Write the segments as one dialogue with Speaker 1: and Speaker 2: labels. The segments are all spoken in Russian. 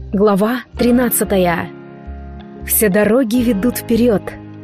Speaker 1: Глава 13. Все дороги ведут вперед.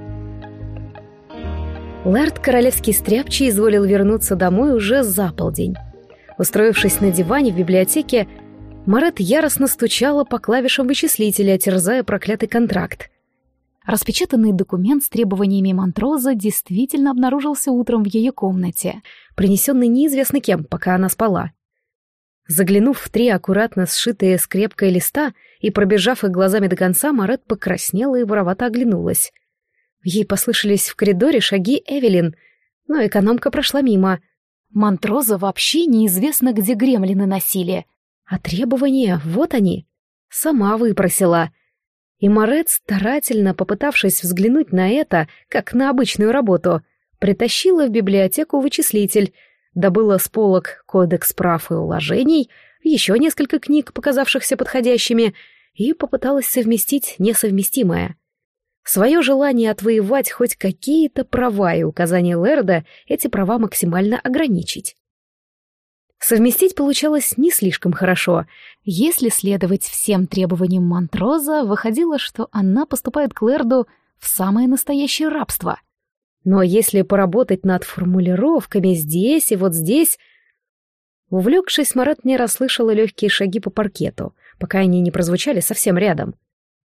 Speaker 1: Лэрд Королевский Стряпчий изволил вернуться домой уже за полдень. Устроившись на диване в библиотеке, Марет яростно стучала по клавишам вычислителя, терзая проклятый контракт. Распечатанный документ с требованиями Монтроза действительно обнаружился утром в ее комнате, принесенный неизвестно кем, пока она спала. Заглянув в 3 аккуратно сшитые скрепкой листа и пробежав их глазами до конца, Марет покраснела и воровато оглянулась. Ей послышались в коридоре шаги Эвелин, но экономка прошла мимо. Монтроза вообще неизвестно, где гремлины носили. А требования, вот они. Сама выпросила. И Марет, старательно попытавшись взглянуть на это, как на обычную работу, притащила в библиотеку вычислитель, добыла с полок кодекс прав и уложений, еще несколько книг, показавшихся подходящими, и попыталась совместить несовместимое. Свое желание отвоевать хоть какие-то права и указания Лэрда эти права максимально ограничить. Совместить получалось не слишком хорошо. Если следовать всем требованиям Монтроза, выходило, что она поступает к Лэрду в самое настоящее рабство. Но если поработать над формулировками здесь и вот здесь... Увлекшись, Марет не расслышала легкие шаги по паркету, пока они не прозвучали совсем рядом.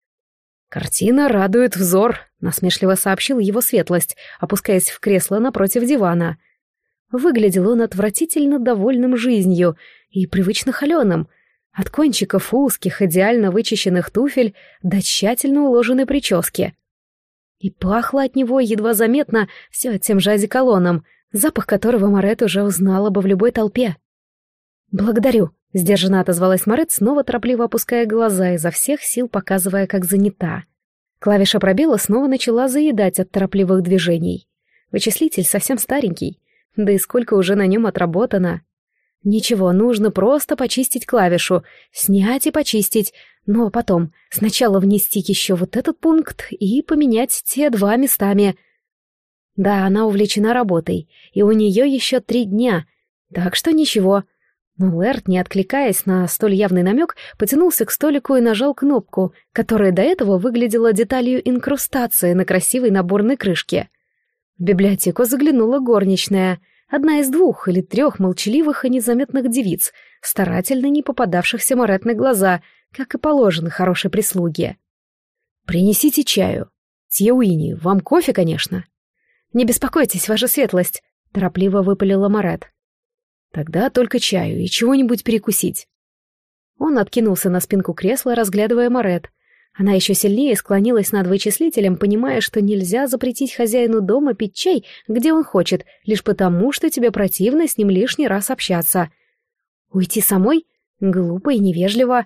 Speaker 1: «Картина радует взор», — насмешливо сообщил его светлость, опускаясь в кресло напротив дивана. Выглядел он отвратительно довольным жизнью и привычно холеным, от кончиков узких, идеально вычищенных туфель до тщательно уложенной прически. И пахло от него едва заметно все тем же одеколоном, запах которого Марет уже узнала бы в любой толпе. «Благодарю», — сдержанно отозвалась Марет, снова торопливо опуская глаза, изо всех сил показывая, как занята. Клавиша пробела снова начала заедать от торопливых движений. Вычислитель совсем старенький, да и сколько уже на нем отработано. Ничего, нужно просто почистить клавишу, снять и почистить, но потом сначала внести еще вот этот пункт и поменять те 2 местами. Да, она увлечена работой, и у нее еще 3 дня, так что ничего. Но Лэрд, не откликаясь на столь явный намек, потянулся к столику и нажал кнопку, которая до этого выглядела деталью инкрустации на красивой наборной крышке. В библиотеку заглянула горничная, одна из 2 или 3 молчаливых и незаметных девиц, старательно не попадавшихся Марет на глаза, как и положено хорошей прислуге. «Принесите чаю. Тьеуини, вам кофе, конечно?» «Не беспокойтесь, ваша светлость», — торопливо выпалила Марет. «Тогда только чаю и чего-нибудь перекусить». Он откинулся на спинку кресла, разглядывая Марет. Она еще сильнее склонилась над вычислителем, понимая, что нельзя запретить хозяину дома пить чай, где он хочет, лишь потому, что тебе противно с ним лишний раз общаться. Уйти самой? Глупо и невежливо.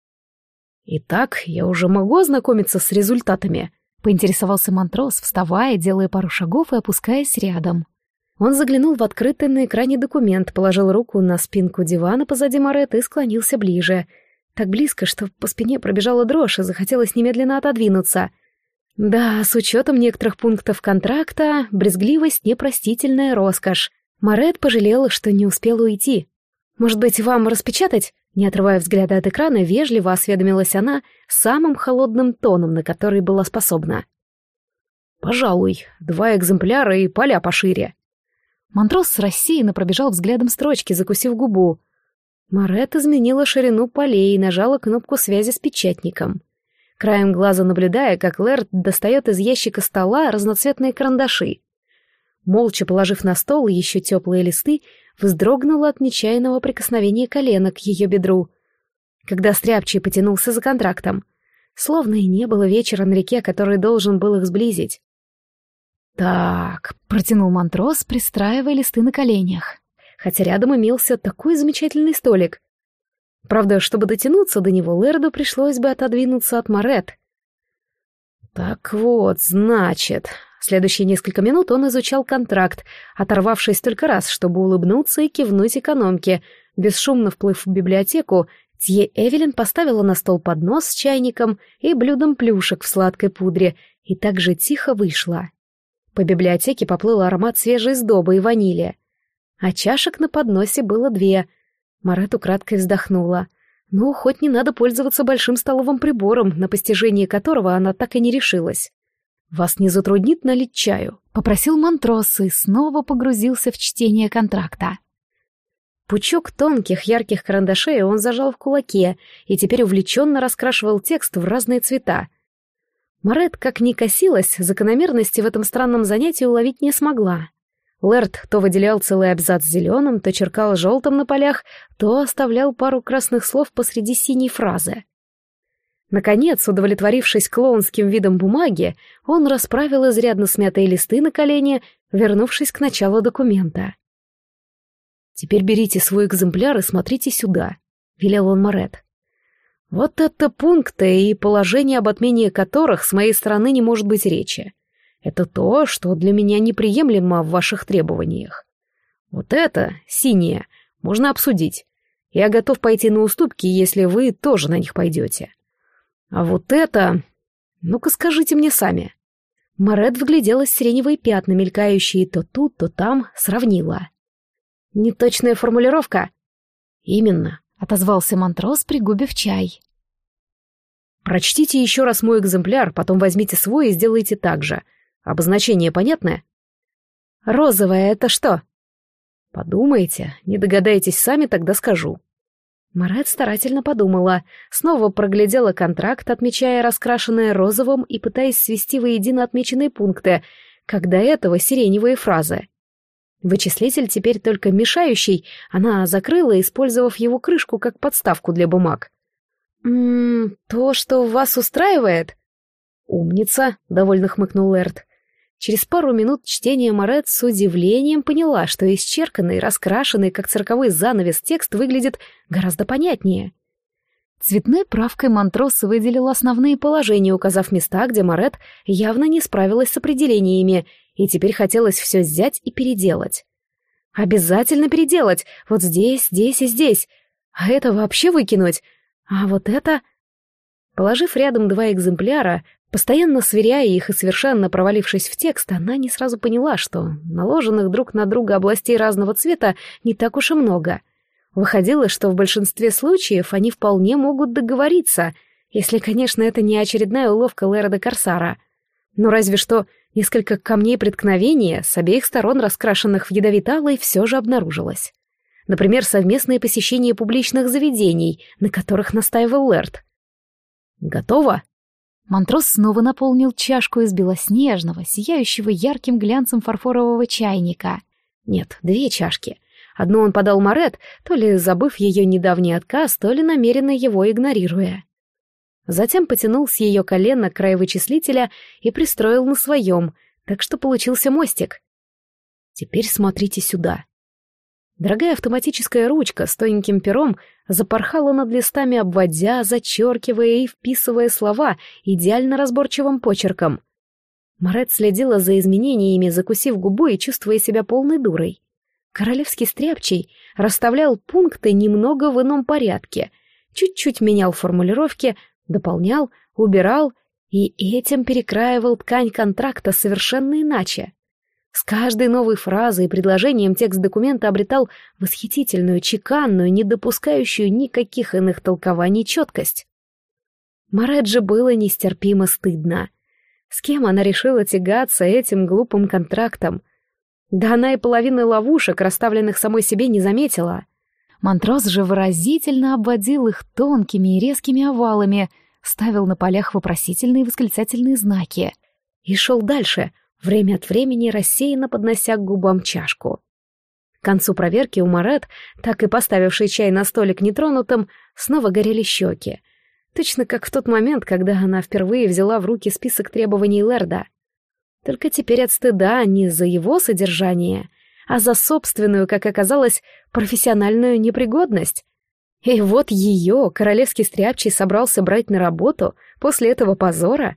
Speaker 1: «Итак, я уже могу ознакомиться с результатами?» — поинтересовался Монтроз, вставая, делая пару шагов и опускаясь рядом. Он заглянул в открытый на экране документ, положил руку на спинку дивана позади Марет и склонился ближе. Так близко, что по спине пробежала дрожь и захотелось немедленно отодвинуться. Да, с учетом некоторых пунктов контракта, брезгливость — непростительная роскошь. Марет пожалела, что не успела уйти. «Может быть, вам распечатать?» Не отрывая взгляда от экрана, вежливо осведомилась она самым холодным тоном, на который была способна. «Пожалуй, 2 экземпляра и поля пошире». Монтрос рассеянно пробежал взглядом строчки, закусив губу. Марет изменила ширину полей и нажала кнопку связи с печатником. Краем глаза наблюдая, как Лэрд достает из ящика стола разноцветные карандаши. Молча положив на стол еще теплые листы, вздрогнула от нечаянного прикосновения колена к ее бедру. Когда Стряпчий потянулся за контрактом, словно и не было вечера на реке, который должен был их сблизить. «Так», — протянул Монтрос, пристраивая листы на коленях, хотя рядом имелся такой замечательный столик. Правда, чтобы дотянуться до него, Лэрду пришлось бы отодвинуться от Марет. «Так вот, значит...» Следующие несколько минут он изучал контракт, оторвавшись только раз, чтобы улыбнуться и кивнуть экономке. Бесшумно вплыв в библиотеку, Тье Эвелин поставила на стол поднос с чайником и блюдом плюшек в сладкой пудре и так же тихо вышла. По библиотеке поплыл аромат свежей сдобы и ванили. А чашек на подносе было 2. Марет украдкой вздохнула. Ну, хоть не надо пользоваться большим столовым прибором, на постижение которого она так и не решилась. «Вас не затруднит налить чаю?»
Speaker 2: — попросил Монтрос и снова погрузился в чтение контракта.
Speaker 1: Пучок тонких ярких карандашей он зажал в кулаке и теперь увлеченно раскрашивал текст в разные цвета. Марет, как ни косилась, закономерности в этом странном занятии уловить не смогла. Лэрд то выделял целый абзац зеленым, то черкал желтым на полях, то оставлял пару красных слов посреди синей фразы. Наконец, удовлетворившись клоунским видом бумаги, он расправил изрядно смятые листы на колени, вернувшись к началу документа. «Теперь берите свой экземпляр и смотрите сюда», — велел он Марет. «Вот это пункты и положения, об отмене которых с моей стороны не может быть речи. Это то, что для меня неприемлемо в ваших требованиях. Вот это, синее, можно обсудить. Я готов пойти на уступки, если вы тоже на них пойдете. А вот это... Ну-ка скажите мне сами». Марет вгляделась в сиреневые пятна, мелькающие то тут, то там, сравнила. «Неточная формулировка?» «Именно», — отозвался Монтрос, пригубив чай. «Прочтите еще раз мой экземпляр, потом возьмите свой и сделайте так же. Обозначение понятное?» «Розовое — это что?» «Подумайте, не догадаетесь сами, тогда скажу». Марет старательно подумала, снова проглядела контракт, отмечая раскрашенное розовым и пытаясь свести воедино отмеченные пункты, как до этого сиреневые фразы. Вычислитель теперь только мешающий, она закрыла, использовав его крышку как подставку для бумаг. То, что вас устраивает?» «Умница», — довольно хмыкнул Лэрд. Через пару минут чтения Марет с удивлением поняла, что исчерканный, раскрашенный, как цирковой занавес, текст выглядит гораздо понятнее. Цветной правкой Монтрос выделил основные положения, указав места, где Марет явно не справилась с определениями, и теперь хотелось все взять и переделать. Обязательно переделать, вот здесь, здесь и здесь. А это вообще выкинуть. А вот это... Положив рядом два экземпляра, постоянно сверяя их и совершенно провалившись в текст, она не сразу поняла, что наложенных друг на друга областей разного цвета не так уж и много. Выходило, что в большинстве случаев они вполне могут договориться, если, конечно, это не очередная уловка Лэрда Корсара. Но разве что несколько камней преткновения с обеих сторон, раскрашенных в ядовито-алый, все же обнаружилось. Например, совместные посещения публичных заведений, на которых настаивал Лэрд. «Готово?»
Speaker 2: Монтрос снова наполнил чашку из белоснежного, сияющего ярким глянцем фарфорового чайника.
Speaker 1: Нет, 2 чашки. Одну он подал Марет, то ли забыв ее недавний отказ, то ли намеренно его игнорируя. Затем потянул с ее колена край вычислителя и пристроил на своем, так что получился мостик. «Теперь смотрите сюда». Дорогая автоматическая ручка с тоненьким пером запорхала над листами, обводя, зачеркивая и вписывая слова идеально разборчивым почерком. Марет следила за изменениями, закусив губу и чувствуя себя полной дурой. Королевский стряпчий расставлял пункты немного в ином порядке, чуть-чуть менял формулировки, дополнял, убирал и этим перекраивал ткань контракта совершенно иначе. С каждой новой фразой и предложением текст документа обретал восхитительную, чеканную, не допускающую никаких иных толкований четкость. Марет же было нестерпимо стыдно. С кем она решила тягаться этим глупым контрактом? Да она и половины ловушек, расставленных самой себе, не заметила.
Speaker 2: Монтрос же выразительно обводил их тонкими и резкими овалами, ставил на полях вопросительные и восклицательные знаки.
Speaker 1: И шел дальше, время от времени рассеянно поднося к губам чашку. К концу проверки у Марет, так и поставившей чай на столик нетронутым, снова горели щеки. Точно как в тот момент, когда она впервые взяла в руки список требований Лэрда. Только теперь от стыда не за его содержание, а за собственную, как оказалось, профессиональную непригодность. И вот ее королевский стряпчий собрался брать на работу после этого позора.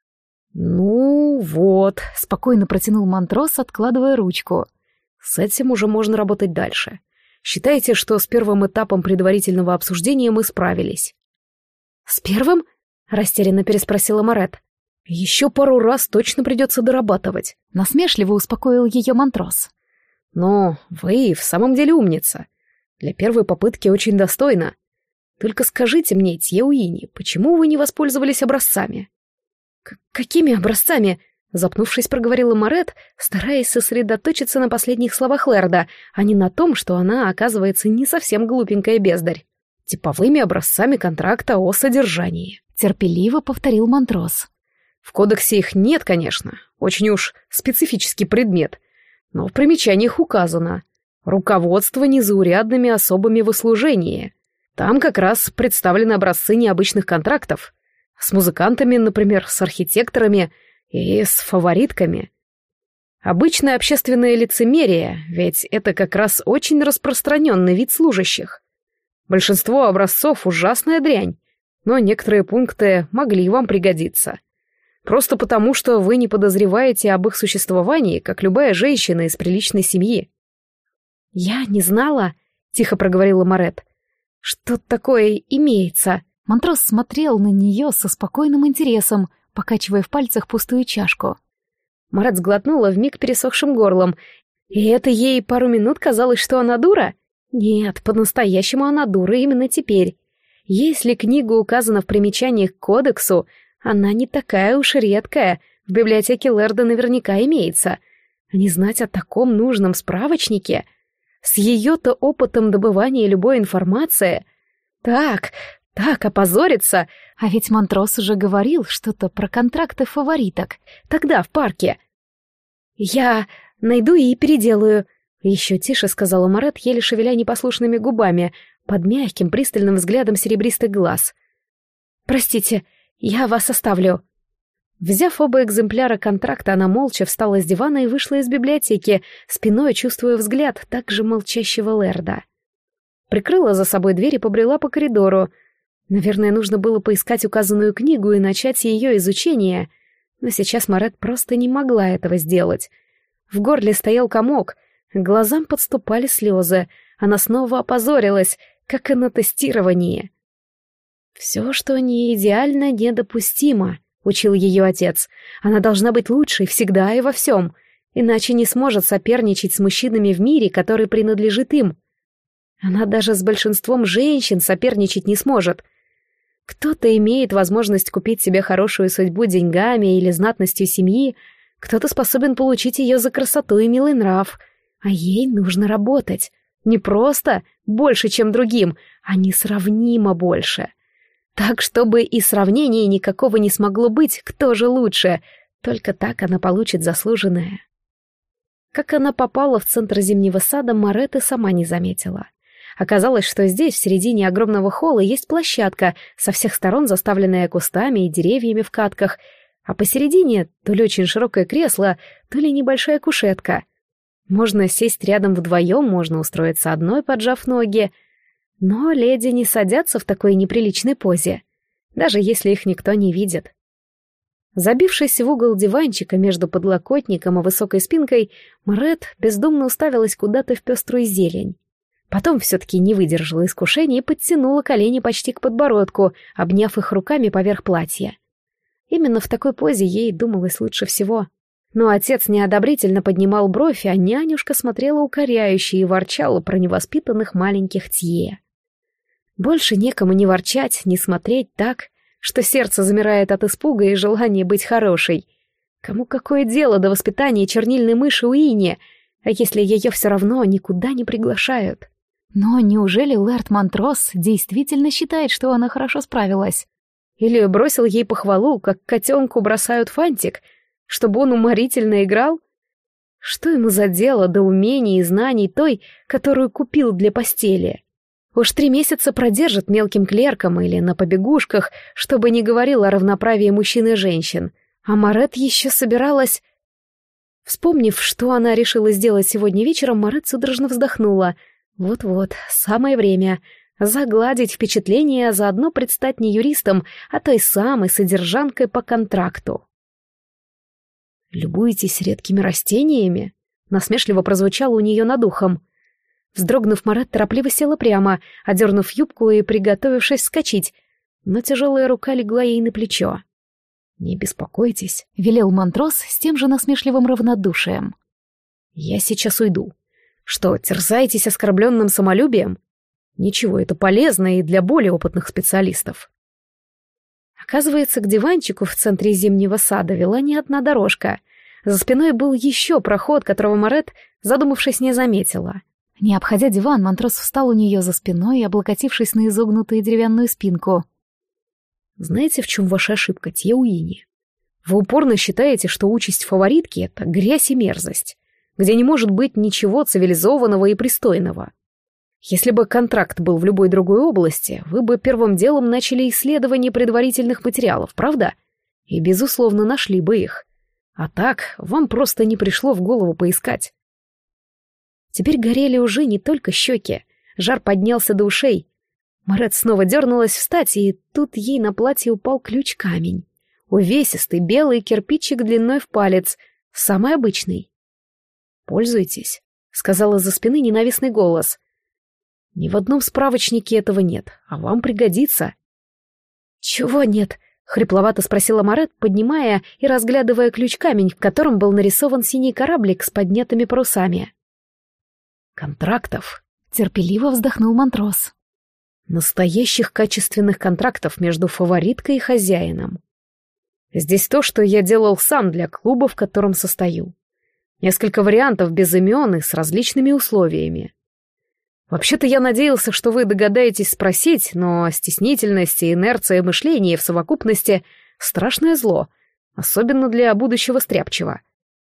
Speaker 1: «Ну вот», — спокойно протянул Монтрос, откладывая ручку. «С этим уже можно работать дальше. Считайте, что с первым этапом предварительного обсуждения мы справились». «С первым?» — растерянно переспросила Марет. «Еще пару раз точно придется дорабатывать», —
Speaker 2: насмешливо успокоил ее Монтрос.
Speaker 1: «Но вы в самом деле умница. Для первой попытки очень достойно. Только скажите мне, Тьеуини, почему вы не воспользовались образцами?» «Какими образцами?» — запнувшись, проговорила Марет, стараясь сосредоточиться на последних словах Лерда, а не на том, что она, оказывается, не совсем глупенькая бездарь. «Типовыми образцами контракта о содержании»,
Speaker 2: — терпеливо повторил Монтрос.
Speaker 1: «В кодексе их нет, конечно, очень уж специфический предмет, но в примечаниях указано «Руководство незаурядными особами в услужении». Там как раз представлены образцы необычных контрактов. С музыкантами, например, с архитекторами и с фаворитками. Обычное общественное лицемерие, ведь это как раз очень распространенный вид служащих. Большинство образцов — ужасная дрянь, но некоторые пункты могли вам пригодиться. Просто потому, что вы не подозреваете об их существовании, как любая женщина из приличной семьи. «Я не знала», — тихо проговорила Марет, — «что такое имеется».
Speaker 2: Монтрос смотрел на нее со спокойным интересом, покачивая в пальцах пустую чашку.
Speaker 1: Марет сглотнула вмиг пересохшим горлом. И это ей пару минут казалось, что она дура? Нет, по-настоящему она дура именно теперь. Если книга указана в примечаниях к кодексу, она не такая уж редкая, в библиотеке Лерда наверняка имеется. А не знать о таком нужном справочнике? С ее-то опытом добывания любой информации? Так, опозориться.
Speaker 2: А ведь Монтрос уже говорил что-то про контракты фавориток.
Speaker 1: Тогда в парке. «Я найду и переделаю», — еще тише сказала Марет, еле шевеля непослушными губами, под мягким пристальным взглядом серебристых глаз. «Простите, я вас оставлю». Взяв оба экземпляра контракта, она молча встала с дивана и вышла из библиотеки, спиной чувствуя взгляд так же молчащего Лерда. Прикрыла за собой дверь и побрела по коридору. Наверное, нужно было поискать указанную книгу и начать ее изучение, но сейчас Марет просто не могла этого сделать. В горле стоял комок, к глазам подступали слезы, она снова опозорилась, как и на тестировании. «Все, что не идеально, недопустимо», — учил ее отец. «Она должна быть лучшей всегда и во всем, иначе не сможет соперничать с мужчинами в мире, который принадлежит им. Она даже с большинством женщин соперничать не сможет. Кто-то имеет возможность купить себе хорошую судьбу деньгами или знатностью семьи, кто-то способен получить ее за красоту и милый нрав, а ей нужно работать. Не просто больше, чем другим, а несравнимо больше. Так, чтобы и сравнения никакого не смогло быть, кто же лучше, только так она получит заслуженное». Как она попала в центр зимнего сада, Марет и сама не заметила. Оказалось, что здесь, в середине огромного холла, есть площадка, со всех сторон заставленная кустами и деревьями в катках, а посередине то ли очень широкое кресло, то ли небольшая кушетка. Можно сесть рядом вдвоем, можно устроиться одной, поджав ноги. Но леди не садятся в такой неприличной позе, даже если их никто не видит. Забившись в угол диванчика между подлокотником и высокой спинкой, Марет бездумно уставилась куда-то в пеструю зелень. Потом все-таки не выдержала искушения и подтянула колени почти к подбородку, обняв их руками поверх платья. Именно в такой позе ей думалось лучше всего. Но отец неодобрительно поднимал бровь, а нянюшка смотрела укоряюще и ворчала про невоспитанных маленьких Тье. Больше некому не ворчать, не смотреть так, что сердце замирает от испуга и желания быть хорошей. Кому какое дело до воспитания чернильной мыши Уинни, а если ее все равно никуда не приглашают?
Speaker 2: Но неужели Лэрд Монтрос действительно считает, что она хорошо справилась?
Speaker 1: Или бросил ей похвалу, как котенку бросают фантик, чтобы он уморительно играл? Что ему за дело до умений и знаний той, которую купил для постели? Уж 3 месяца продержит мелким клерком или на побегушках, чтобы не говорил о равноправии мужчин и женщин. А Марет еще собиралась... Вспомнив, что она решила сделать сегодня вечером, Марет судорожно вздохнула. Вот-вот, самое время загладить впечатление, а заодно предстать не юристом, а той самой содержанкой по контракту. «Любуетесь редкими растениями?» — насмешливо прозвучало у нее над ухом. Вздрогнув, Марет торопливо села прямо, одернув юбку и приготовившись вскочить, но тяжелая рука легла ей на плечо. «Не беспокойтесь», — велел Монтрос с тем же насмешливым равнодушием. «Я сейчас уйду. Что, терзаетесь оскорбленным самолюбием? Ничего, это полезно и для более опытных специалистов. Оказывается, к диванчику в центре зимнего сада вела не одна дорожка. За спиной был еще проход, которого Марет, задумавшись, не заметила.
Speaker 2: Не обходя диван, Монтрос встал у нее за спиной, облокотившись на изогнутую деревянную спинку.
Speaker 1: «Знаете, в чем ваша ошибка, Тья Уини? Вы упорно считаете, что участь фаворитки — это грязь и мерзость, где не может быть ничего цивилизованного и пристойного. Если бы контракт был в любой другой области, вы бы первым делом начали исследование предварительных материалов, правда? И, безусловно, нашли бы их. А так, вам просто не пришло в голову поискать». Теперь горели уже не только щеки, жар поднялся до ушей. Марет снова дернулась встать, и тут ей на платье упал ключ-камень. Увесистый белый кирпичик длиной в палец, самый обычный. «Пользуйтесь», — сказал из-за спины ненавистный голос. «Ни в одном справочнике этого нет, а вам пригодится». «Чего нет?» — хрипловато спросила Марет, поднимая и разглядывая ключ-камень, в котором был нарисован синий кораблик с поднятыми парусами. «Контрактов», — терпеливо вздохнул Монтрос. «Настоящих качественных контрактов между фавориткой и хозяином. Здесь то, что я делал сам для клуба, в котором состою. Несколько вариантов без имен и с различными условиями. Вообще-то я надеялся, что вы догадаетесь спросить, но стеснительность и инерция мышления в совокупности — страшное зло, особенно для будущего стряпчего».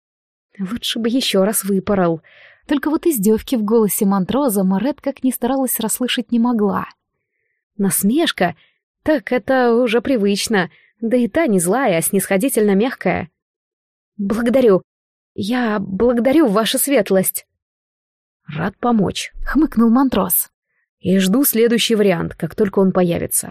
Speaker 1: Лучше бы еще раз выпорол.
Speaker 2: Только вот издевки в голосе Монтроза Марет как ни старалась расслышать не могла.
Speaker 1: Насмешка? Так это уже привычно, да и та не злая, а снисходительно мягкая. «Благодарю. Я благодарю, ваша светлость». «Рад помочь», — хмыкнул Монтрос. «И жду следующий вариант, как только он появится».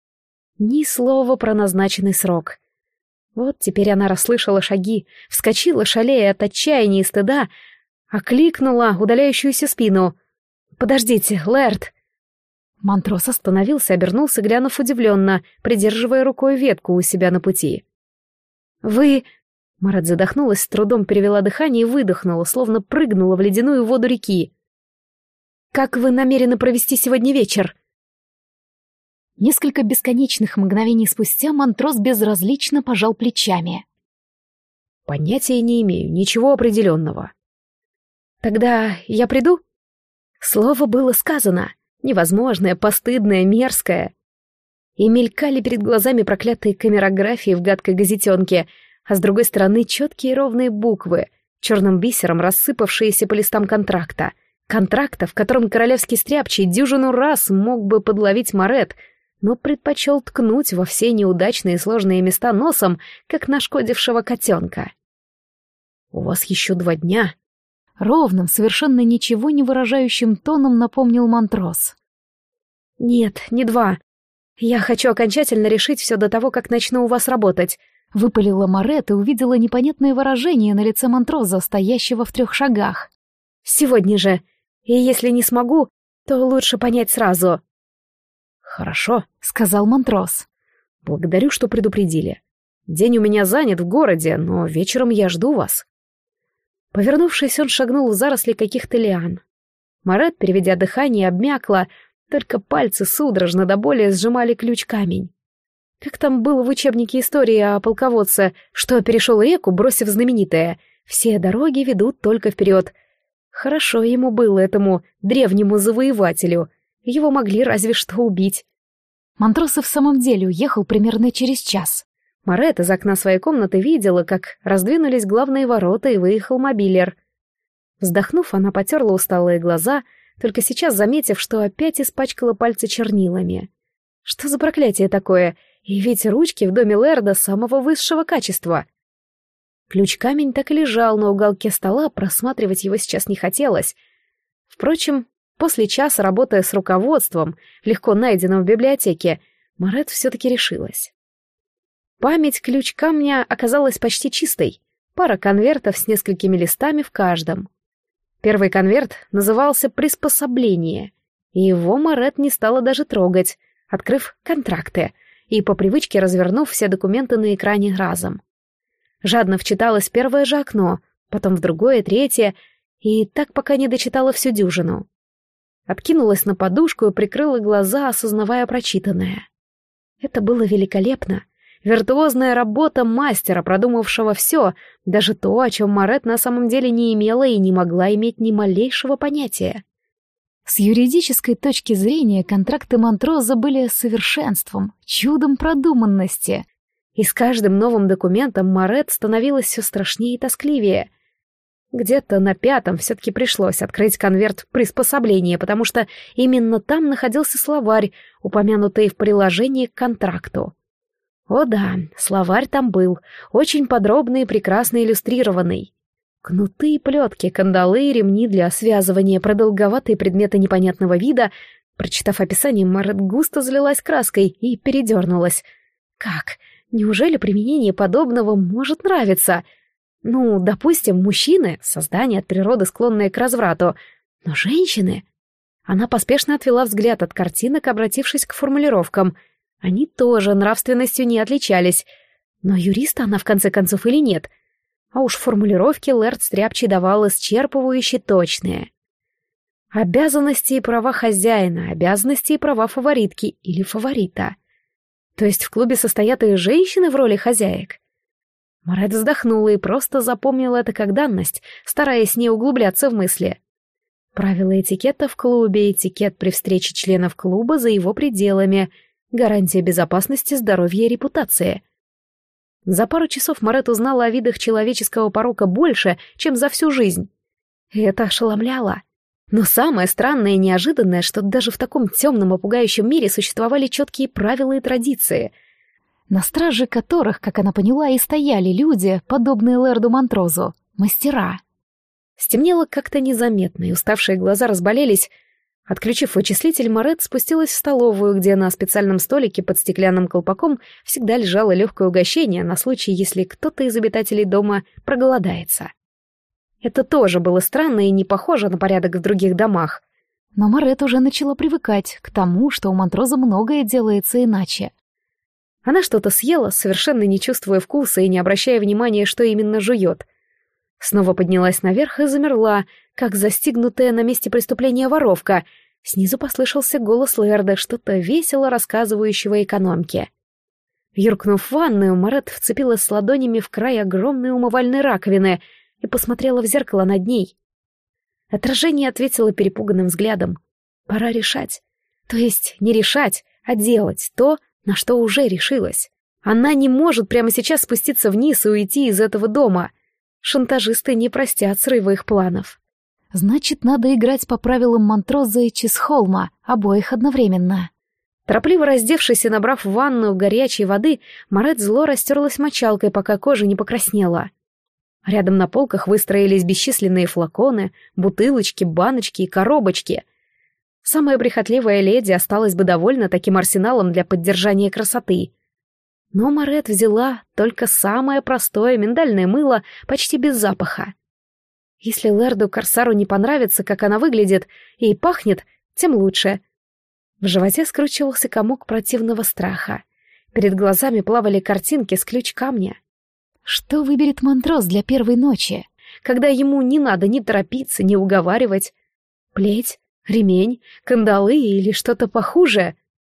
Speaker 1: Ни слова про назначенный срок. Вот теперь она расслышала шаги, вскочила, шалея от отчаяния и стыда, окликнула удаляющуюся спину. «Подождите, Лэрд!» Монтрос остановился, обернулся, глянув удивленно, придерживая рукой ветку у себя на пути. «Вы...» Марет задохнулась, с трудом перевела дыхание и выдохнула, словно прыгнула в ледяную воду реки. «Как вы намерены провести сегодня вечер?»
Speaker 2: Несколько бесконечных мгновений спустя Монтрос безразлично пожал плечами.
Speaker 1: «Понятия не имею, ничего определенного». «Тогда я приду?» Слово было сказано, невозможное, постыдное, мерзкое. И мелькали перед глазами проклятые камерографии в гадкой газетенке, а с другой стороны четкие ровные буквы, черным бисером рассыпавшиеся по листам контракта. Контракта, в котором королевский стряпчий дюжину раз мог бы подловить Марет, но предпочел ткнуть во все неудачные и сложные места носом, как нашкодившего котенка. «У вас еще 2 дня», — ровным, совершенно ничего не выражающим тоном напомнил Монтрос. «Нет, не 2. Я хочу окончательно решить все до того, как начну у вас работать», — выпалила Марет и увидела непонятное выражение на лице Монтроза, стоящего в 3 шагах. «Сегодня же. И если не смогу, то лучше понять сразу». «Хорошо», — сказал Монтрос. «Благодарю, что предупредили. День у меня занят в городе, но вечером я жду вас». Повернувшись, он шагнул в заросли каких-то лиан. Марет, переведя дыхание, обмякла, только пальцы судорожно до боли сжимали ключ-камень. Как там было в учебнике истории о полководце, что перешел реку, бросив знаменитое «Все дороги ведут только вперед». Хорошо ему было, этому древнему завоевателю. Его могли разве что убить.
Speaker 2: Монтрос и в самом деле уехал примерно через час.
Speaker 1: Марет из окна своей комнаты видела, как раздвинулись главные ворота и выехал мобилер. Вздохнув, она потерла усталые глаза, только сейчас заметив, что опять испачкала пальцы чернилами. Что за проклятие такое? И ведь ручки в доме Лэрда самого высшего качества. Ключ-камень так и лежал на уголке стола, просматривать его сейчас не хотелось. Впрочем, после часа, работая с руководством, легко найденным в библиотеке, Марет все-таки решилась. Память ключ-камня оказалась почти чистой. Пара конвертов с несколькими листами в каждом. Первый конверт назывался «Приспособление», и его Марет не стала даже трогать, открыв контракты и по привычке развернув все документы на экране разом. Жадно вчиталась в первое же окно, потом в другое, третье, и так пока не дочитала всю дюжину. Откинулась на подушку и прикрыла глаза, осознавая прочитанное. Это было великолепно. Виртуозная работа мастера, продумавшего все, даже то, о чем Марет на самом деле не имела и не могла иметь ни малейшего понятия.
Speaker 2: С юридической точки зрения контракты Монтроза были совершенством, чудом продуманности.
Speaker 1: И с каждым новым документом Марет становилась все страшнее и тоскливее. Где-то на 5-м все-таки пришлось открыть конверт приспособления, потому что именно там находился словарь, упомянутый в приложении к контракту. О да, словарь там был, очень подробный и прекрасно иллюстрированный. Кнуты и плетки, кандалы и ремни для связывания, продолговатые предметы непонятного вида. Прочитав описание, Марет густо залилась краской и передернулась. Как? Неужели применение подобного может нравиться? Ну, допустим, мужчины — создание от природы, склонное к разврату. Но женщины... Она поспешно отвела взгляд от картинок, обратившись к формулировкам. Они тоже нравственностью не отличались. Но юрист она, в конце концов, или нет? А уж формулировки Лэрд Стряпчий давал исчерпывающе точные. Обязанности и права хозяина, обязанности и права фаворитки или фаворита. То есть в клубе состоят и женщины в роли хозяек? Марет вздохнула и просто запомнила это как данность, стараясь не углубляться в мысли. Правила этикета в клубе, этикет при встрече членов клуба за его пределами, гарантия безопасности, здоровья и репутации. За пару часов Марет узнала о видах человеческого порока больше, чем за всю жизнь. И это ошеломляло. Но самое странное и неожиданное, что даже в таком темном и пугающем мире существовали четкие правила и традиции,
Speaker 2: на страже которых, как она поняла, и стояли люди, подобные Лэрду Монтрозу, мастера.
Speaker 1: Стемнело как-то незаметно, и уставшие глаза разболелись. Отключив вычислитель, Марет спустилась в столовую, где на специальном столике под стеклянным колпаком всегда лежало легкое угощение на случай, если кто-то из обитателей дома проголодается. Это тоже было странно и не похоже на порядок в других домах.
Speaker 2: Но Марет уже начала привыкать к тому, что у Монтроза многое делается иначе.
Speaker 1: Она что-то съела, совершенно не чувствуя вкуса и не обращая внимания, что именно жует. Снова поднялась наверх и замерла, как застигнутая на месте преступления воровка. Снизу послышался голос Лэрда, что-то весело рассказывающего экономке. Юркнув в ванную, Марет вцепилась с ладонями в край огромной умывальной раковины и посмотрела в зеркало над ней. Отражение ответило перепуганным взглядом. Пора решать. То есть не решать, а делать то, на что уже решилась. Она не может прямо сейчас спуститься вниз и уйти из этого дома. Шантажисты не простят срыва их планов.
Speaker 2: Значит, надо играть по правилам Монтроза и Чисхолма, обоих одновременно.
Speaker 1: Торопливо раздевшись и набрав в ванну горячей воды, Марет зло растерлась мочалкой, пока кожа не покраснела. Рядом на полках выстроились бесчисленные флаконы, бутылочки, баночки и коробочки. Самая прихотливая леди осталась бы довольна таким арсеналом для поддержания красоты. Но Марет взяла только самое простое миндальное мыло, почти без запаха. Если Лэрду Корсару не понравится, как она выглядит и пахнет, тем лучше. В животе скручивался комок противного страха. Перед глазами плавали картинки с ключ-камня.
Speaker 2: Что выберет Монтроз для первой ночи,
Speaker 1: когда ему не надо ни торопиться, ни уговаривать? Плеть, ремень, кандалы или что-то похуже?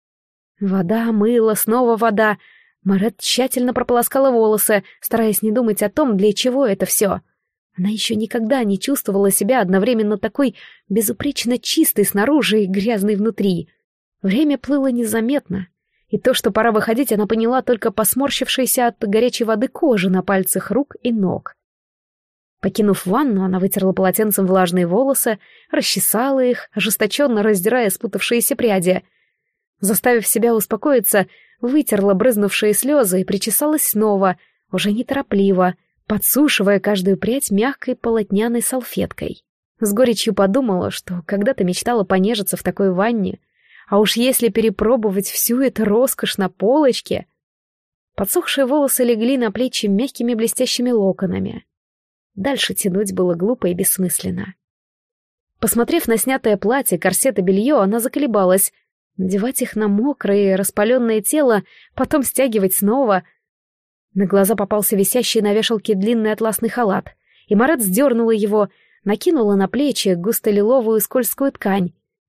Speaker 1: Вода, мыло, снова вода. Марет тщательно прополоскала волосы, стараясь не думать о том, для чего это все. Она еще никогда не чувствовала себя одновременно такой безупречно чистой снаружи и грязной внутри. Время плыло незаметно, и то, что пора выходить, она поняла только по сморщившейся от горячей воды кожи на пальцах рук и ног. Покинув ванну, она вытерла полотенцем влажные волосы, расчесала их, ожесточенно раздирая спутавшиеся пряди. Заставив себя успокоиться, вытерла брызнувшие слезы и причесалась снова, уже неторопливо, подсушивая каждую прядь мягкой полотняной салфеткой. С горечью подумала, что когда-то мечтала понежиться в такой ванне, а уж если перепробовать всю эту роскошь на полочке... Подсохшие волосы легли на плечи мягкими блестящими локонами. Дальше тянуть было глупо и бессмысленно. Посмотрев на снятое платье, корсет и белье, она заколебалась. Надевать их на мокрое, распаленное тело, потом стягивать снова. На глаза попался висящий на вешалке длинный атласный халат, и Марет сдернула его, накинула на плечи густо-лиловую скользкую ткань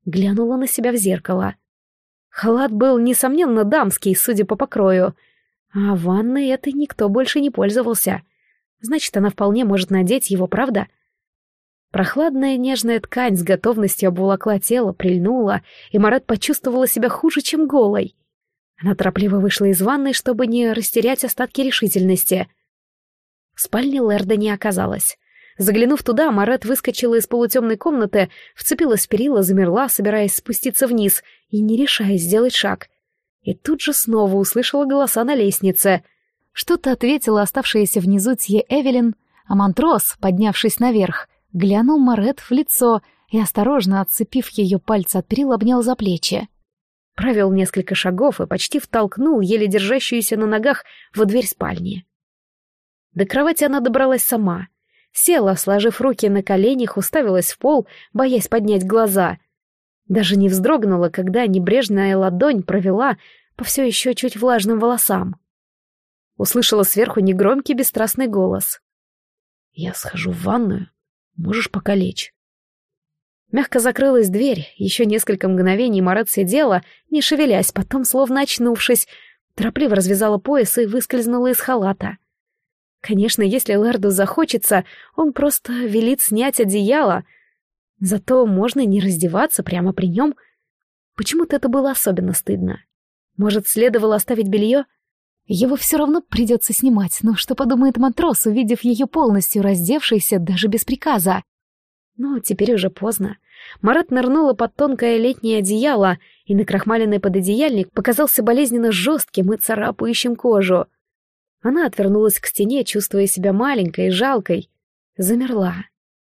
Speaker 1: Глянула на себя в зеркало. Халат был, несомненно, дамский, судя по покрою. А ванной этой никто больше не пользовался. Значит, она вполне может надеть его, правда? Прохладная нежная ткань с готовностью обволокла тело, прильнула, и Марет почувствовала себя хуже, чем голой. Она торопливо вышла из ванной, чтобы не растерять остатки решительности. В спальне Лэрда не оказалось. Заглянув туда, Марет выскочила из полутемной комнаты, вцепилась в перила, замерла, собираясь спуститься вниз и не решаясь сделать шаг. И тут же снова услышала голоса на лестнице.
Speaker 2: Что-то ответила оставшаяся внизу Тье Эвелин, а Монтрос, поднявшись наверх, глянул Марет в лицо и, осторожно отцепив ее пальцы от перил, обнял за плечи.
Speaker 1: Провел несколько шагов и почти втолкнул еле держащуюся на ногах во дверь спальни. До кровати она добралась сама. Села, сложив руки на коленях, уставилась в пол, боясь поднять глаза. Даже не вздрогнула, когда небрежная ладонь провела по все еще чуть влажным волосам. Услышала сверху негромкий бесстрастный голос. «Я схожу в ванную, можешь пока лечь». Мягко закрылась дверь, еще несколько мгновений Марет сидела, не шевелясь, потом, словно очнувшись, торопливо развязала пояс и выскользнула из халата. Конечно, если Лэрду захочется, он просто велит снять одеяло. Зато можно не раздеваться прямо при нем. Почему-то это было особенно стыдно. Может, следовало оставить белье?
Speaker 2: Его все равно придется снимать, но что подумает матрос, увидев ее полностью раздевшейся даже без приказа?
Speaker 1: Но теперь уже поздно. Марет нырнула под тонкое летнее одеяло, и накрахмаленный пододеяльник показался болезненно жестким и царапающим кожу. Она отвернулась к стене, чувствуя себя маленькой и жалкой. Замерла.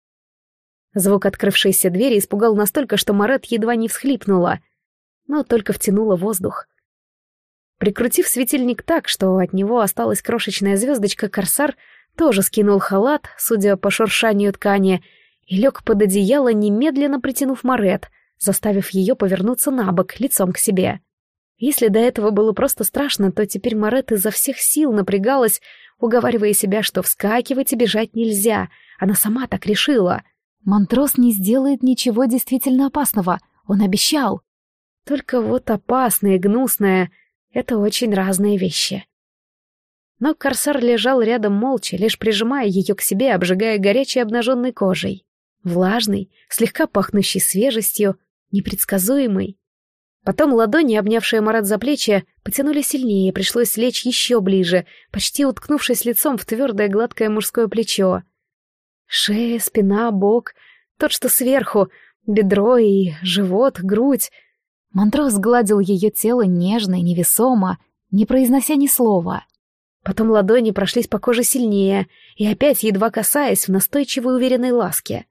Speaker 1: Звук открывшейся двери испугал настолько, что Марет едва не всхлипнула, но только втянула воздух. Прикрутив светильник так, что от него осталась крошечная звездочка, корсар тоже скинул халат, судя по шуршанию ткани, и лег под одеяло, немедленно притянув Марет, заставив ее повернуться на бок, лицом к себе. Если до этого было просто страшно, то теперь Марет изо всех сил напрягалась, уговаривая себя, что вскакивать и бежать нельзя. Она сама так решила.
Speaker 2: Монтрос не сделает ничего действительно опасного, он обещал.
Speaker 1: Только вот опасное и гнусное — это очень разные вещи. Но корсар лежал рядом молча, лишь прижимая ее к себе, обжигая горячей обнаженной кожей. Влажный, слегка пахнущий свежестью, непредсказуемый. Потом ладони, обнявшие Марет за плечи, потянули сильнее, пришлось лечь еще ближе, почти уткнувшись лицом в твердое гладкое мужское плечо. Шея, спина, бок, тот, что сверху, бедро и живот, грудь.
Speaker 2: Монтрос гладил ее тело нежно и невесомо, не произнося ни слова.
Speaker 1: Потом ладони прошлись по коже сильнее, и опять едва касаясь в настойчивой уверенной ласке.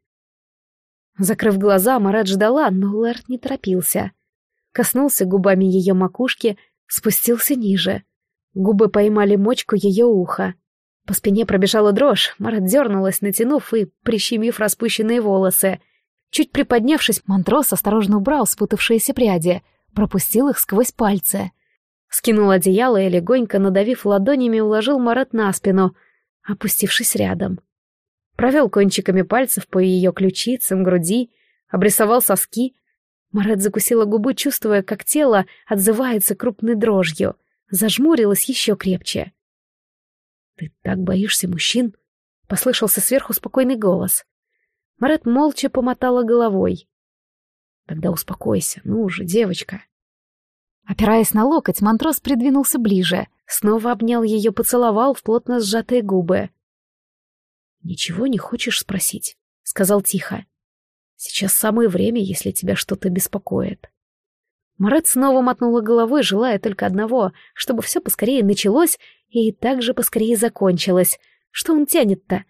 Speaker 1: Закрыв глаза, Марет ждала, но Лэрд не торопился. Коснулся губами ее макушки, спустился ниже. Губы поймали мочку ее уха. По спине пробежала дрожь, Марет дернулась, натянув и прищемив распущенные волосы. Чуть приподнявшись,
Speaker 2: Монтрос осторожно убрал спутавшиеся пряди, пропустил их сквозь пальцы.
Speaker 1: Скинул одеяло и, легонько надавив ладонями, уложил Марет на спину, опустившись рядом. Провел кончиками пальцев по ее ключицам, груди, обрисовал соски. Марет закусила губы, чувствуя, как тело отзывается крупной дрожью, зажмурилась еще крепче. «Ты так боишься мужчин?» — послышался сверху спокойный голос. Марет молча помотала головой. «Тогда успокойся, ну уже, девочка».
Speaker 2: Опираясь на локоть, Монтрос придвинулся ближе,
Speaker 1: снова обнял ее, поцеловал в плотно сжатые губы. «Ничего не хочешь спросить?» — сказал тихо. «Сейчас самое время, если тебя что-то беспокоит». Марет снова мотнула головой, желая только одного, чтобы все поскорее началось и также поскорее закончилось. Что он тянет-то?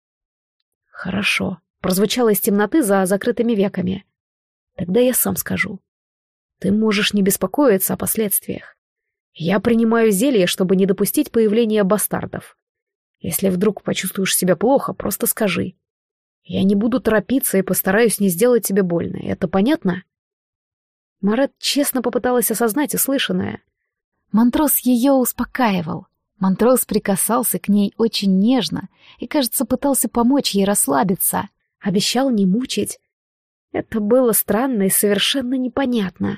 Speaker 1: «Хорошо», — прозвучало из темноты за закрытыми веками. «Тогда я сам скажу. Ты можешь не беспокоиться о последствиях. Я принимаю зелье, чтобы не допустить появления бастардов. Если вдруг почувствуешь себя плохо, просто скажи. Я не буду торопиться и постараюсь не сделать тебе больно. Это понятно?» Марет честно попыталась осознать услышанное.
Speaker 2: Монтрос ее успокаивал. Монтрос прикасался к ней очень нежно и, кажется, пытался помочь ей расслабиться.
Speaker 1: Обещал не мучить. Это было странно и совершенно непонятно.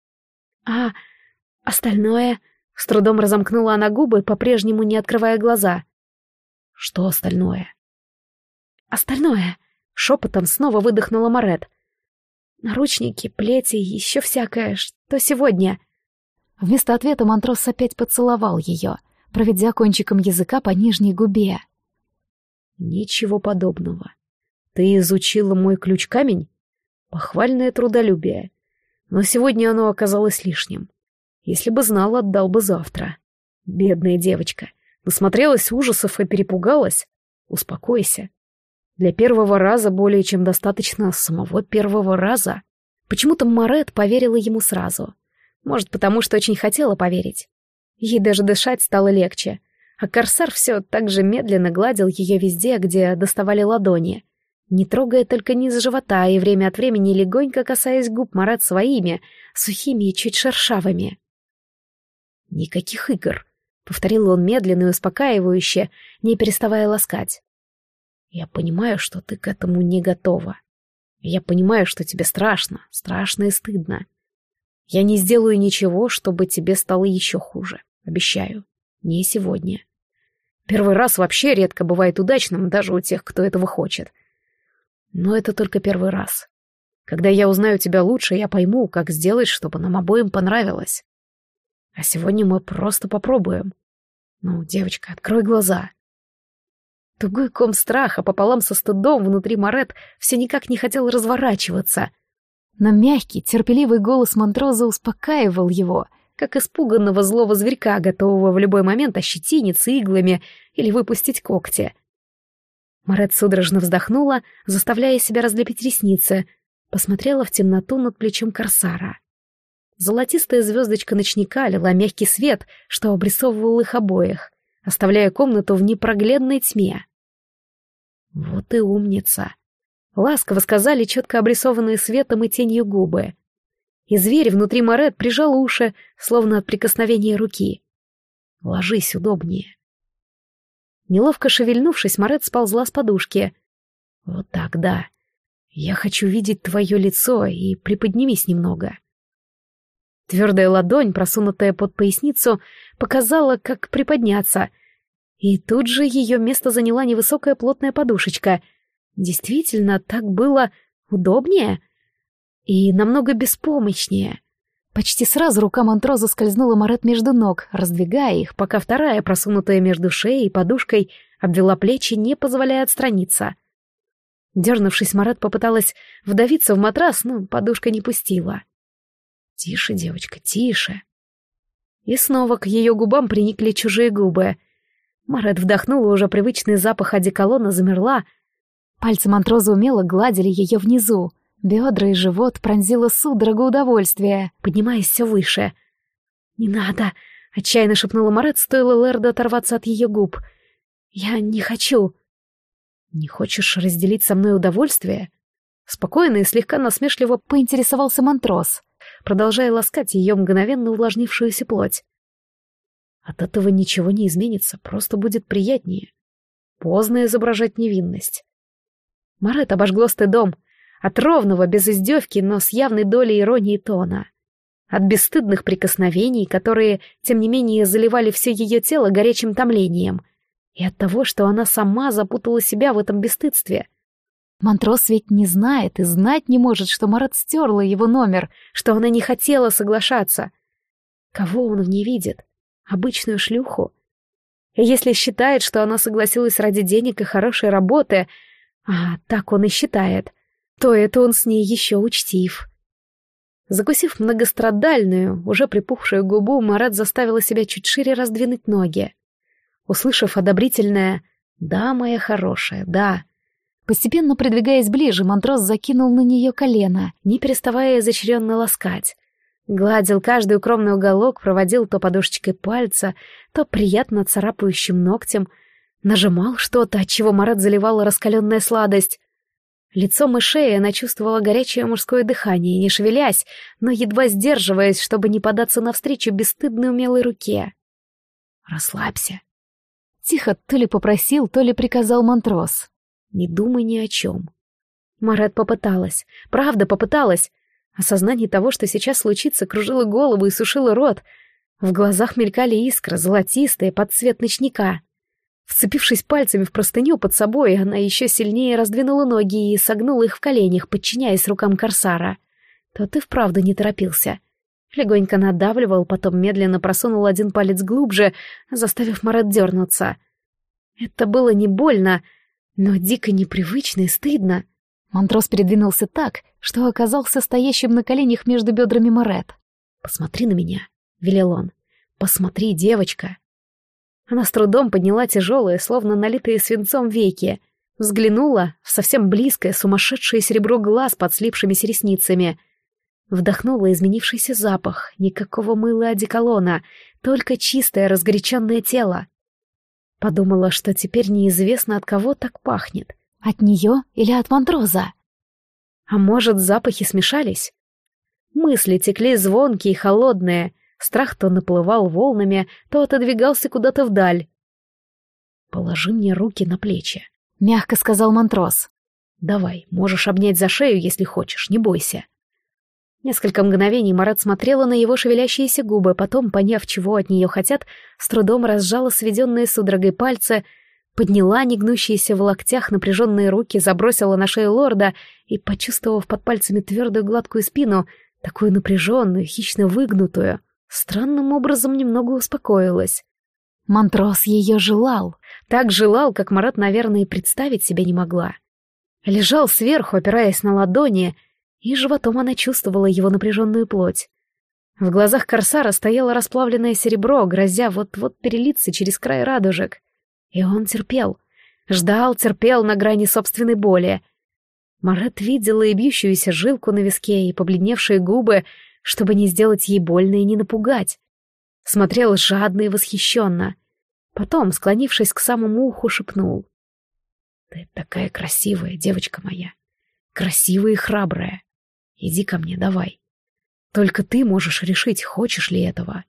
Speaker 1: «А остальное?» — с трудом разомкнула она губы, по-прежнему не открывая глаза. «Что остальное?» «Остальное!» — шепотом снова выдохнула Марет. «Наручники, плети, еще всякое. Что сегодня?»
Speaker 2: Вместо ответа Монтрос опять поцеловал ее, проведя кончиком языка по нижней губе.
Speaker 1: «Ничего подобного. Ты изучила мой ключ-камень? Похвальное трудолюбие. Но сегодня оно оказалось лишним. Если бы знал, отдал бы завтра. Бедная девочка. Насмотрелась ужасов и перепугалась. Успокойся. Для первого раза более чем достаточно самого первого раза». Почему-то Марет поверила ему сразу. Может, потому что очень хотела поверить. Ей даже дышать стало легче. А корсар все так же медленно гладил ее везде, где доставали ладони, не трогая только низ живота и время от времени легонько касаясь губ Марет своими, сухими и чуть шершавыми. «Никаких игр», — повторил он медленно и успокаивающе, не переставая ласкать. «Я понимаю, что ты к этому не готова. Я понимаю, что тебе страшно и стыдно. Я не сделаю ничего, чтобы тебе стало еще хуже. Обещаю. Не сегодня. Первый раз вообще редко бывает удачным, даже у тех, кто этого хочет. Но это только первый раз. Когда я узнаю тебя лучше, я пойму, как сделать, чтобы нам обоим понравилось. А сегодня мы просто попробуем. Ну, девочка, открой глаза». Тугой ком страха пополам со стыдом внутри Марет все никак не хотел разворачиваться. Но мягкий, терпеливый голос Монтроза успокаивал его, как испуганного злого зверька, готового в любой момент ощетиниться иглами или выпустить когти. Марет судорожно вздохнула, заставляя себя разлепить ресницы, посмотрела в темноту над плечом корсара. Золотистая звездочка ночника лила мягкий свет, что обрисовывал их обоих, оставляя комнату в непроглядной тьме. «Вот и умница!» — ласково сказали четко обрисованные светом и тенью губы. И зверь внутри Марет прижал уши, словно от прикосновения руки. «Ложись удобнее». Неловко шевельнувшись, Марет сползла с подушки. «Вот так, да. Я хочу видеть твое лицо, и приподнимись немного». Твердая ладонь, просунутая под поясницу, показала, как приподняться. И тут же ее место заняла невысокая плотная подушечка. Действительно, так было удобнее и намного беспомощнее. Почти сразу рука Монтроза скользнула Марет между ног, раздвигая их, пока вторая, просунутая между шеей и подушкой, обвела плечи, не позволяя отстраниться. Дернувшись, Марет попыталась вдавиться в матрас, но подушка не пустила. «Тише, девочка, тише». И снова к ее губам приникли чужие губы. Марет вдохнула уже привычный запах одеколона, замерла. Пальцы Монтроза умело гладили ее внизу. Бедра и живот пронзило судорога удовольствия, поднимаясь все выше. «Не надо!» — отчаянно шепнула Марет, стоило Лерду оторваться от ее губ. «Я не хочу». «Не хочешь разделить со мной удовольствие?» Спокойно и слегка насмешливо поинтересовался Монтроз, продолжая ласкать ее мгновенно увлажнившуюся плоть. «От этого ничего не изменится, просто будет приятнее. Поздно изображать невинность». Марет обожгло стыдом, от ровного, без издевки, но с явной долей иронии тона. От бесстыдных прикосновений, которые, тем не менее, заливали все ее тело горячим томлением, и от того, что она сама запутала себя в этом бесстыдстве. Монтрос ведь не знает и знать не может, что Марет стерла его номер, что она не хотела соглашаться. Кого он в ней видит? Обычную шлюху? И если считает, что она согласилась ради денег и хорошей работы, а так он и считает, то это он с ней еще учтив. Закусив многострадальную, уже припухшую губу, Марет заставила себя чуть шире раздвинуть ноги. Услышав одобрительное «Да, моя хорошая, да», постепенно придвигаясь ближе, Монтрос закинул на нее колено, не переставая изощренно ласкать. Гладил каждый укромный уголок, проводил то подушечкой пальца, то приятно царапающим ногтем, нажимал что-то, отчего Марет заливала раскаленная сладость. Лицом и шеей она чувствовала горячее мужское дыхание, не шевелясь, но едва сдерживаясь, чтобы не податься навстречу бесстыдной умелой руке. «Расслабься», — тихо то ли попросил, то ли приказал Монтрос. «Не думай ни о чем. Марет попыталась, правда попыталась. Осознание того, что сейчас случится, кружило голову и сушило рот. В глазах мелькали искры, золотистые, под цвет ночника. Вцепившись пальцами в простыню под собой, она еще сильнее раздвинула ноги и согнула их в коленях, подчиняясь рукам корсара. Тот и вправду не торопился. Легонько надавливал, потом медленно просунул один палец глубже, заставив Марет дернуться. Это было не больно, но дико непривычно и стыдно.
Speaker 2: Монтрос передвинулся так, что оказался стоящим на коленях между бедрами Марет.
Speaker 1: «Посмотри на меня», — велел он. «Посмотри, девочка». Она с трудом подняла тяжелые, словно налитые свинцом веки, взглянула в совсем близкое, сумасшедшее серебро глаз под слипшимися ресницами. Вдохнула изменившийся запах, никакого мыла и одеколона, только чистое разгоряченное тело. Подумала, что теперь неизвестно, от кого так пахнет.
Speaker 2: От нее или от Монтроза?
Speaker 1: А может, запахи смешались? Мысли текли звонкие и холодные, страх то наплывал волнами, то отодвигался куда-то вдаль. «Положи мне руки на плечи»,
Speaker 2: — мягко сказал Монтрос.
Speaker 1: «Давай, можешь обнять за шею, если хочешь, не бойся». Несколько мгновений Марет смотрела на его шевелящиеся губы, потом, поняв, чего от нее хотят, с трудом разжала сведенные судорогой пальцы, подняла негнущиеся в локтях напряженные руки, забросила на шею лорда и, почувствовав под пальцами твердую гладкую спину, такую напряженную, хищно выгнутую, странным образом немного успокоилась.
Speaker 2: Монтрос ее желал.
Speaker 1: Так желал, как Марет, наверное, и представить себе не могла. Лежал сверху, опираясь на ладони, и животом она чувствовала его напряженную плоть. В глазах корсара стояло расплавленное серебро, грозя вот-вот перелиться через край радужек. И он терпел. Ждал, терпел на грани собственной боли. Марет видела и бьющуюся жилку на виске, и побледневшие губы, чтобы не сделать ей больно и не напугать. Смотрел жадно и восхищенно. Потом, склонившись к самому уху, шепнул. «Ты такая красивая, девочка моя. Красивая и храбрая. Иди ко мне, давай. Только ты можешь решить, хочешь ли этого».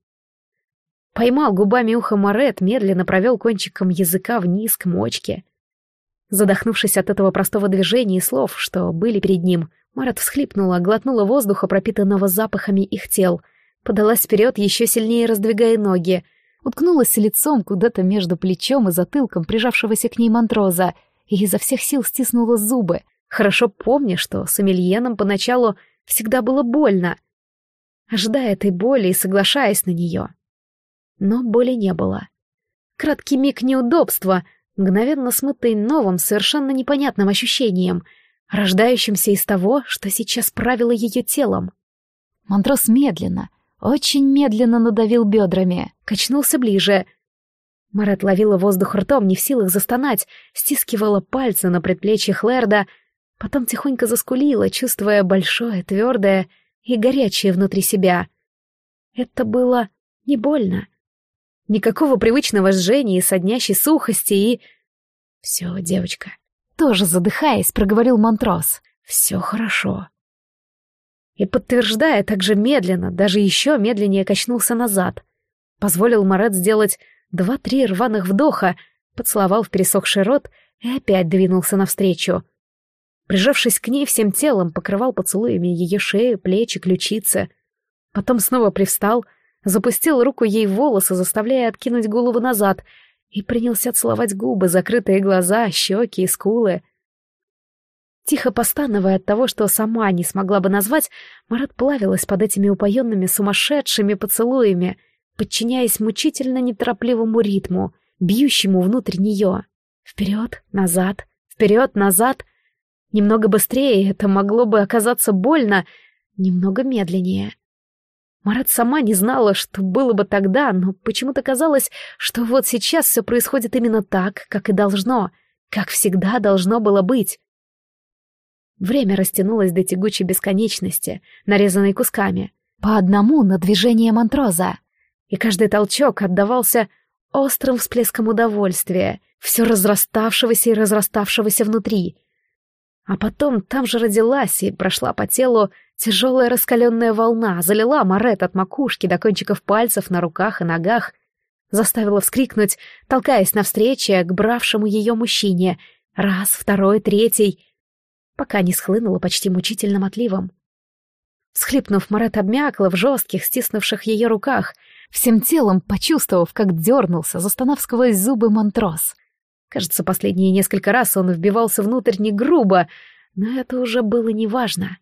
Speaker 1: Поймал губами ухо Марет, медленно провел кончиком языка вниз к мочке. Задохнувшись от этого простого движения и слов, что были перед ним, Марет всхлипнула, глотнула воздуха, пропитанного запахами их тел, подалась вперед, еще сильнее раздвигая ноги,
Speaker 2: уткнулась лицом куда-то между плечом и затылком прижавшегося к ней Монтроза и изо всех сил стиснула зубы, хорошо помня, что с Эмильеном поначалу всегда было больно, ожидая этой боли и соглашаясь на нее. Но боли не было. Краткий миг неудобства, мгновенно смытый новым, совершенно непонятным ощущением, рождающимся из того, что сейчас правило ее телом. Монтрос медленно, очень медленно надавил бедрами,
Speaker 1: качнулся ближе. Марет ловила воздух ртом, не в силах застонать, стискивала пальцы на предплечьях Лерда, потом тихонько заскулила, чувствуя большое, твердое и горячее внутри себя. Это было не больно. Никакого привычного жжения и соднящей сухости и... «Все, девочка»,
Speaker 2: — тоже задыхаясь, проговорил Монтрос.
Speaker 1: «Все хорошо». И, подтверждая так же медленно, даже еще медленнее качнулся назад. Позволил Марет сделать 2-3 рваных вдоха, поцеловал в пересохший рот и опять двинулся навстречу. Прижавшись к ней всем телом, покрывал поцелуями ее шею, плечи, ключицы. Потом снова привстал, запустил руку ей в волосы, заставляя откинуть голову назад, и принялся целовать губы, закрытые глаза, щеки и скулы. Тихо постановая от того, что сама не смогла бы назвать, Марет плавилась под этими упоенными сумасшедшими поцелуями, подчиняясь мучительно неторопливому ритму, бьющему внутрь нее. Вперед, назад, вперед, назад. Немного быстрее это могло бы оказаться больно, немного медленнее. Марет сама не знала, что было бы тогда, но почему-то казалось, что вот сейчас все происходит именно так, как и должно, как всегда должно было быть. Время растянулось до тягучей бесконечности, нарезанной кусками,
Speaker 2: по одному на движение Монтроза.
Speaker 1: И каждый толчок отдавался острым всплеском удовольствия, все разраставшегося и разраставшегося внутри. А потом там же родилась и прошла по телу тяжелая раскаленная волна, залила Марет от макушки до кончиков пальцев на руках и ногах, заставила вскрикнуть, толкаясь навстречу к бравшему ее мужчине. Раз, второй, третий. пока не схлынула почти мучительным отливом. Всхлипнув, Марет обмякла в жестких, стиснувших ее руках,
Speaker 2: всем телом почувствовав, как дернулся, застонав сквозь зубы Монтрос.
Speaker 1: Кажется, последние несколько раз он вбивался внутрь не грубо, но это уже было неважно.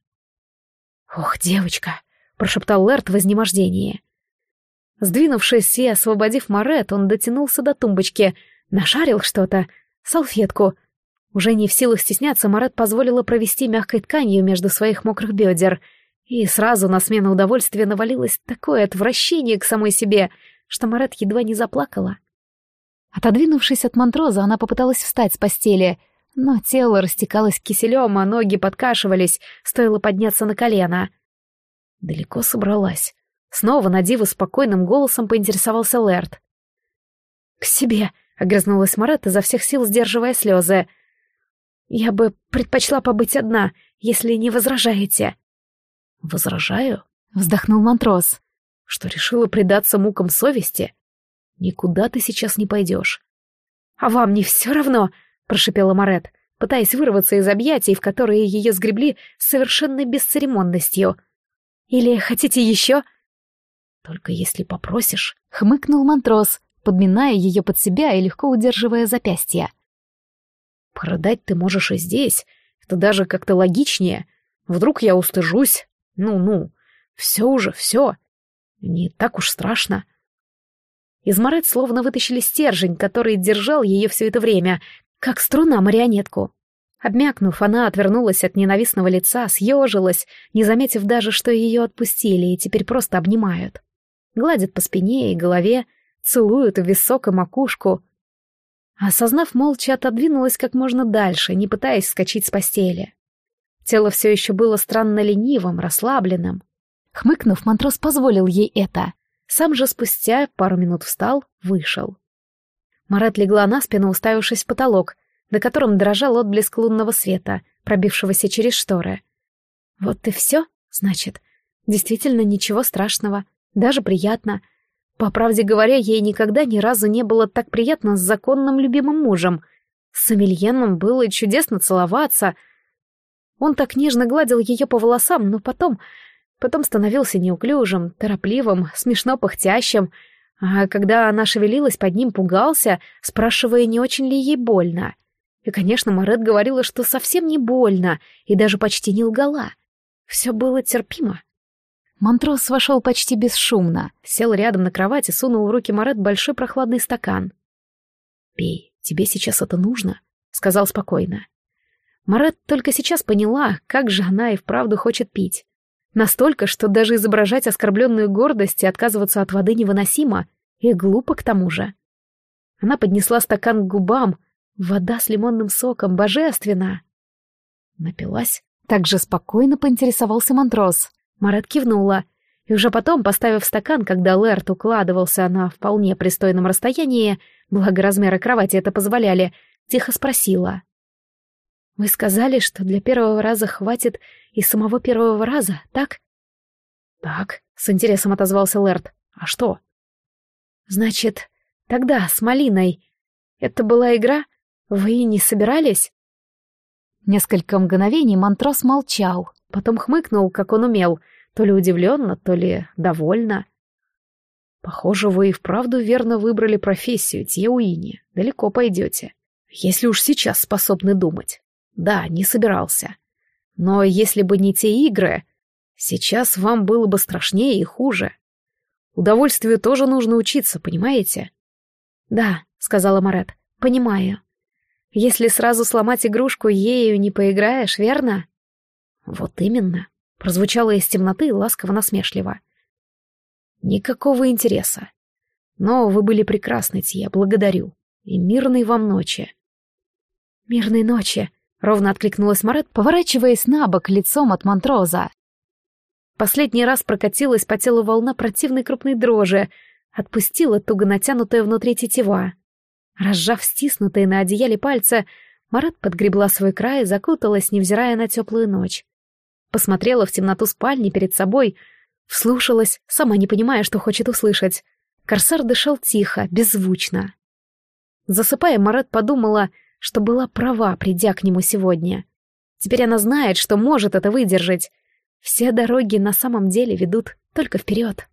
Speaker 1: «Ох, девочка!» — прошептал Лэрд в изнемождении. Сдвинувшись и освободив Марет, он дотянулся до тумбочки, нашарил что-то, салфетку. Уже не в силах стесняться, Марет позволила провести мягкой тканью между своих мокрых бедер, и сразу на смену удовольствия навалилось такое отвращение к самой себе, что Марет едва не заплакала.
Speaker 2: Отодвинувшись от Монтроза, она попыталась встать с постели, но тело растекалось киселем, а ноги подкашивались, стоило подняться на колено.
Speaker 1: Далеко собралась. Снова на диво спокойным голосом поинтересовался Лэрд. «К себе», — огрызнулась Марет, изо всех сил сдерживая слезы. «Я бы предпочла побыть одна, если не возражаете». «Возражаю?»
Speaker 2: — вздохнул Монтрос.
Speaker 1: «Что решила предаться мукам совести? Никуда ты сейчас не пойдешь». «А вам не все равно?» — прошипела Марет, пытаясь вырваться из объятий, в которые ее сгребли с совершенной бесцеремонностью. «Или хотите еще?» «Только если попросишь»,
Speaker 2: — хмыкнул Монтрос, подминая ее под себя и легко удерживая запястья.
Speaker 1: «Порыдать ты можешь и здесь. Это даже как-то логичнее. Вдруг я устыжусь. Ну, все уже, все. Не так уж страшно». Из Марет словно вытащили стержень, который держал ее все это время, как струна марионетку. Обмякнув, она отвернулась от ненавистного лица, съежилась, не заметив даже, что ее отпустили и теперь просто обнимают. Гладят по спине и голове, целуют в висок и макушку. Осознав, молча отодвинулась как можно дальше, не пытаясь вскочить с постели. Тело все еще было странно ленивым, расслабленным.
Speaker 2: Хмыкнув, Монтрос позволил ей это.
Speaker 1: Сам же спустя пару минут встал, вышел. Марет легла на спину, уставившись в потолок, на котором дрожал отблеск лунного света, пробившегося через шторы. Вот и все, значит. Действительно ничего страшного, даже приятно. По правде говоря, ей никогда ни разу не было так приятно с законным любимым мужем. С Эмильеном было чудесно целоваться. Он так нежно гладил ее по волосам, но потом становился неуклюжим, торопливым, смешно пыхтящим, а когда она шевелилась под ним, пугался, спрашивая, не очень ли ей больно. И, конечно, Марет говорила, что совсем не больно, и даже почти не лгала. Все было терпимо.
Speaker 2: Монтрос вошел почти бесшумно,
Speaker 1: сел рядом на кровати, сунул в руки Марет большой прохладный стакан. «Пей, тебе сейчас это нужно», — сказал спокойно. Марет только сейчас поняла, как же она и вправду хочет пить. Настолько, что даже изображать оскорбленную гордость и отказываться от воды невыносимо, и глупо к тому же. Она поднесла стакан к губам. Вода с лимонным соком, божественно. Напилась?
Speaker 2: Так же спокойно поинтересовался Монтрос.
Speaker 1: Марет кивнула, и уже потом, поставив стакан, когда Лэрд укладывался на вполне пристойном расстоянии, благо размеры кровати это позволяли, тихо спросила. «Вы сказали, что для первого раза хватит и самого первого раза, так?» «Так», — с интересом отозвался Лэрд. «А что?» «Значит, тогда с малиной. Это была игра? Вы не собирались?»
Speaker 2: Несколько мгновений Монтрос молчал,
Speaker 1: потом хмыкнул, как он умел, то ли удивленно, то ли довольно. «Похоже, вы и вправду верно выбрали профессию, Тьеуини. Далеко пойдете. Если уж сейчас способны думать. Да, не собирался. Но если бы не те игры, сейчас вам было бы страшнее и хуже. Удовольствию тоже нужно учиться, понимаете?» «Да», — сказала Марет, — «понимаю. Если сразу сломать игрушку, ею не поиграешь, верно?» «Вот именно», — прозвучало из темноты ласково-насмешливо. «Никакого интереса. Но вы были прекрасны, Тье, благодарю. И мирной вам ночи». «Мирной ночи», — ровно откликнулась Марет,
Speaker 2: поворачиваясь на бок лицом от Монтроза.
Speaker 1: Последний раз прокатилась по телу волна противной крупной дрожи, отпустила туго натянутая внутри тетива. Разжав стиснутые на одеяле пальцы, Марет подгребла свой край и закуталась, невзирая на теплую ночь. Посмотрела в темноту спальни перед собой, вслушалась, сама не понимая, что хочет услышать. Корсар дышал тихо, беззвучно. Засыпая, Марет подумала, что была права, придя к нему сегодня.
Speaker 2: Теперь она знает, что может это выдержать. Все дороги на самом деле ведут только вперед.